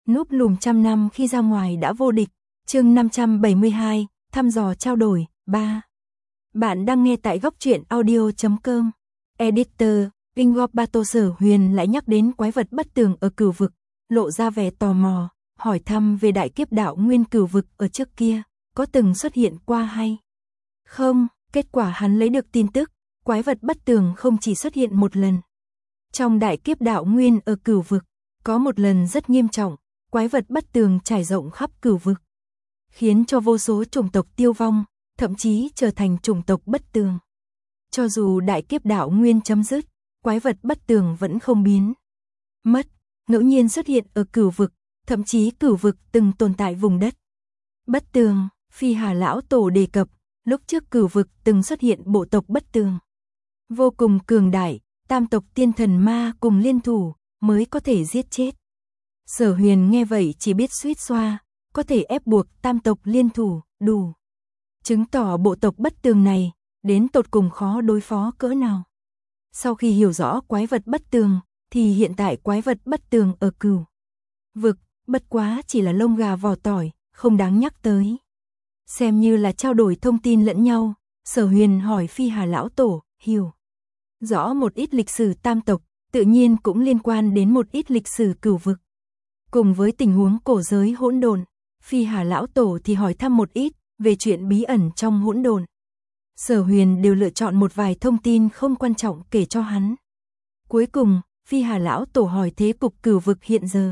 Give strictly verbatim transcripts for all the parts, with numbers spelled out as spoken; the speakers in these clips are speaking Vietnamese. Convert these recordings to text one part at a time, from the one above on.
Núp lùm trăm năm khi ra ngoài đã vô địch. Chương năm trăm bảy mươi hai, thăm dò trao đổi, ba. Bạn đang nghe tại góc truyện audio chấm com. Editor, Ingorbato Sở Huyền lại nhắc đến quái vật bất tường ở cửu vực, lộ ra vẻ tò mò, hỏi thăm về đại kiếp đạo nguyên cửu vực ở trước kia, có từng xuất hiện qua hay không? Kết quả hắn lấy được tin tức, quái vật bất tường không chỉ xuất hiện một lần. Trong đại kiếp đạo nguyên ở cửu vực, có một lần rất nghiêm trọng, quái vật bất tường trải rộng khắp cửu vực, khiến cho vô số chủng tộc tiêu vong, thậm chí trở thành chủng tộc bất tường. Cho dù đại kiếp đạo nguyên chấm dứt, quái vật bất tường vẫn không biến mất, ngẫu nhiên xuất hiện ở cửu vực, thậm chí cửu vực từng tồn tại vùng đất bất tường. Phi Hà lão tổ đề cập, lúc trước cửu vực từng xuất hiện bộ tộc bất tường, vô cùng cường đại, tam tộc tiên thần ma cùng liên thủ mới có thể giết chết. Sở Huyền nghe vậy chỉ biết suýt xoa, có thể ép buộc tam tộc liên thủ, đủ chứng tỏ bộ tộc bất tường này đến tột cùng khó đối phó cỡ nào. Sau khi hiểu rõ quái vật bất tường, thì hiện tại quái vật bất tường ở cửu vực, bất quá chỉ là lông gà vỏ tỏi, không đáng nhắc tới. Xem như là trao đổi thông tin lẫn nhau, Sở Huyền hỏi Phi Hà lão tổ, hiểu rõ một ít lịch sử tam tộc, tự nhiên cũng liên quan đến một ít lịch sử cửu vực. Cùng với tình huống cổ giới hỗn độn, Phi Hà lão tổ thì hỏi thăm một ít về chuyện bí ẩn trong hỗn độn. Sở Huyền đều lựa chọn một vài thông tin không quan trọng kể cho hắn. Cuối cùng, Phi Hà lão tổ hỏi thế cục cửu vực hiện giờ.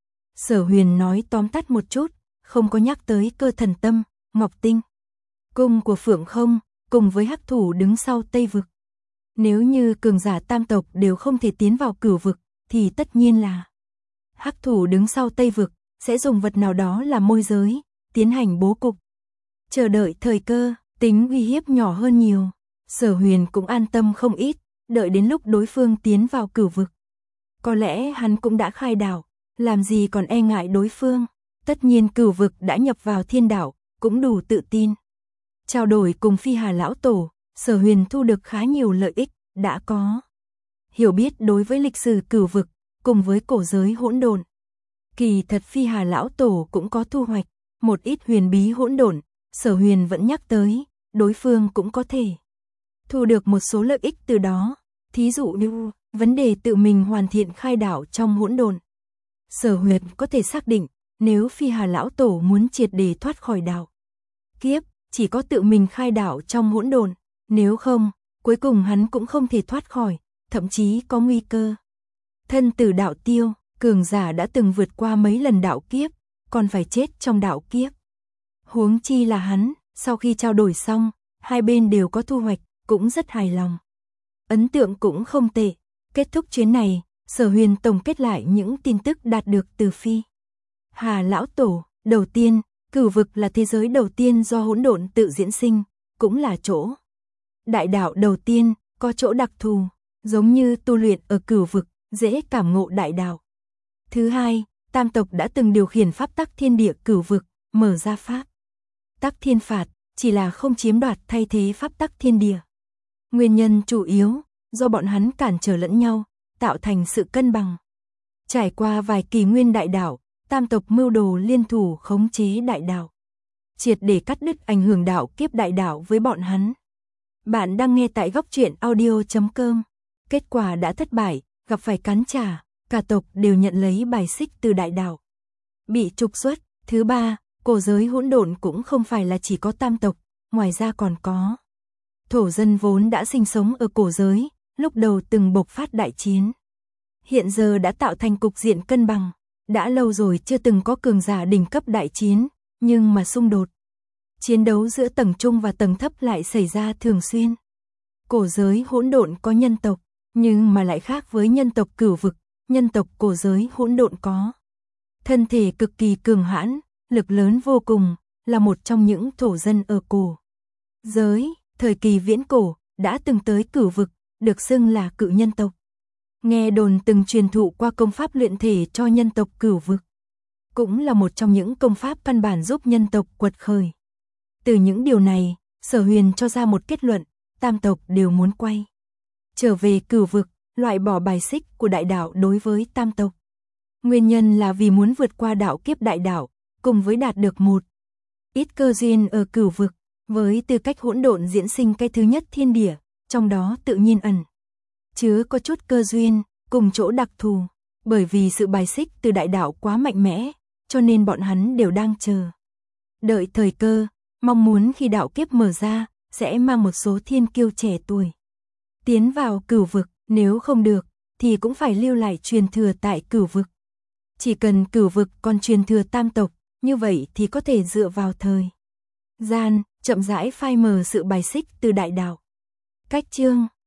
Sở Huyền nói tóm tắt một chút, không có nhắc tới Cơ Thần Tâm, Ngọc Tinh, cung của Phượng Không, cùng với hắc thủ đứng sau Tây vực. Nếu như cường giả tam tộc đều không thể tiến vào cửu vực, thì tất nhiên là hắc thủ đứng sau Tây vực sẽ dùng vật nào đó làm môi giới, tiến hành bố cục, chờ đợi thời cơ. Tính uy hiếp nhỏ hơn nhiều. Sở Huyền cũng an tâm không ít, đợi đến lúc đối phương tiến vào cửu vực, có lẽ hắn cũng đã khai đảo, làm gì còn e ngại đối phương. Tất nhiên cửu vực đã nhập vào thiên đảo, cũng đủ tự tin. Trao đổi cùng Phi Hà lão tổ, Sở Huyền thu được khá nhiều lợi ích, đã có hiểu biết đối với lịch sử cửu vực, cùng với cổ giới hỗn độn. Kỳ thật Phi Hà lão tổ cũng có thu hoạch, một ít huyền bí hỗn độn, Sở Huyền vẫn nhắc tới, đối phương cũng có thể thu được một số lợi ích từ đó, thí dụ như vấn đề tự mình hoàn thiện khai đảo trong hỗn độn. Sở Huyền có thể xác định, nếu Phi Hà lão tổ muốn triệt để thoát khỏi đảo kiếp, chỉ có tự mình khai đảo trong hỗn độn, nếu không, cuối cùng hắn cũng không thể thoát khỏi, thậm chí có nguy cơ thân tử đạo tiêu. Cường giả đã từng vượt qua mấy lần đạo kiếp, còn phải chết trong đạo kiếp. Huống chi là hắn. Sau khi trao đổi xong, hai bên đều có thu hoạch, cũng rất hài lòng. Ấn tượng cũng không tệ. Kết thúc chuyến này, Sở Huyền tổng kết lại những tin tức đạt được từ Phi Hà lão tổ. Đầu tiên, cửu vực là thế giới đầu tiên do hỗn độn tự diễn sinh, cũng là chỗ đại đạo đầu tiên, có chỗ đặc thù, giống như tu luyện ở cửu vực, dễ cảm ngộ đại đạo. Thứ hai, tam tộc đã từng điều khiển pháp tắc thiên địa cửu vực, mở ra pháp tắc thiên phạt, chỉ là không chiếm đoạt thay thế pháp tắc thiên địa. Nguyên nhân chủ yếu do bọn hắn cản trở lẫn nhau, tạo thành sự cân bằng. Trải qua vài kỷ nguyên đại đạo, tam tộc mưu đồ liên thủ khống chế đại đạo, triệt để cắt đứt ảnh hưởng đạo kiếp đại đạo với bọn hắn. Bạn đang nghe tại góc truyện audio chấm com. Kết quả đã thất bại, gặp phải cắn trả, cả tộc đều nhận lấy bài xích từ đại đạo, bị trục xuất. Thứ ba, cổ giới hỗn độn cũng không phải là chỉ có tam tộc, ngoài ra còn có thổ dân vốn đã sinh sống ở cổ giới, lúc đầu từng bộc phát đại chiến. Hiện giờ đã tạo thành cục diện cân bằng, đã lâu rồi chưa từng có cường giả đỉnh cấp đại chiến, nhưng mà xung đột, chiến đấu giữa tầng trung và tầng thấp lại xảy ra thường xuyên. Cổ giới hỗn độn có nhân tộc, nhưng mà lại khác với nhân tộc cửu vực, nhân tộc cổ giới hỗn độn có thân thể cực kỳ cường hãn, lực lớn vô cùng, là một trong những thổ dân ở cổ giới, thời kỳ viễn cổ, đã từng tới cửu vực, được xưng là cự nhân tộc. Nghe đồn từng truyền thụ qua công pháp luyện thể cho nhân tộc cửu vực, cũng là một trong những công pháp căn bản giúp nhân tộc quật khởi. Từ những điều này, Sở Huyền cho ra một kết luận, tam tộc đều muốn quay trở về cửu vực, loại bỏ bài xích của đại đạo đối với tam tộc. Nguyên nhân là vì muốn vượt qua đạo kiếp đại đạo, cùng với đạt được một ít cơ duyên ở cửu vực, với tư cách hỗn độn diễn sinh cái thứ nhất thiên địa, trong đó tự nhiên ẩn chứa có chút cơ duyên, cùng chỗ đặc thù, bởi vì sự bài xích từ đại đạo quá mạnh mẽ, cho nên bọn hắn đều đang chờ đợi thời cơ, mong muốn khi đạo kiếp mở ra, sẽ mang một số thiên kiêu trẻ tuổi tiến vào cửu vực, nếu không được, thì cũng phải lưu lại truyền thừa tại cửu vực. Chỉ cần cửu vực còn truyền thừa tam tộc, như vậy thì có thể dựa vào thời gian, chậm rãi phai mờ sự bài xích từ đại đạo. Cách chương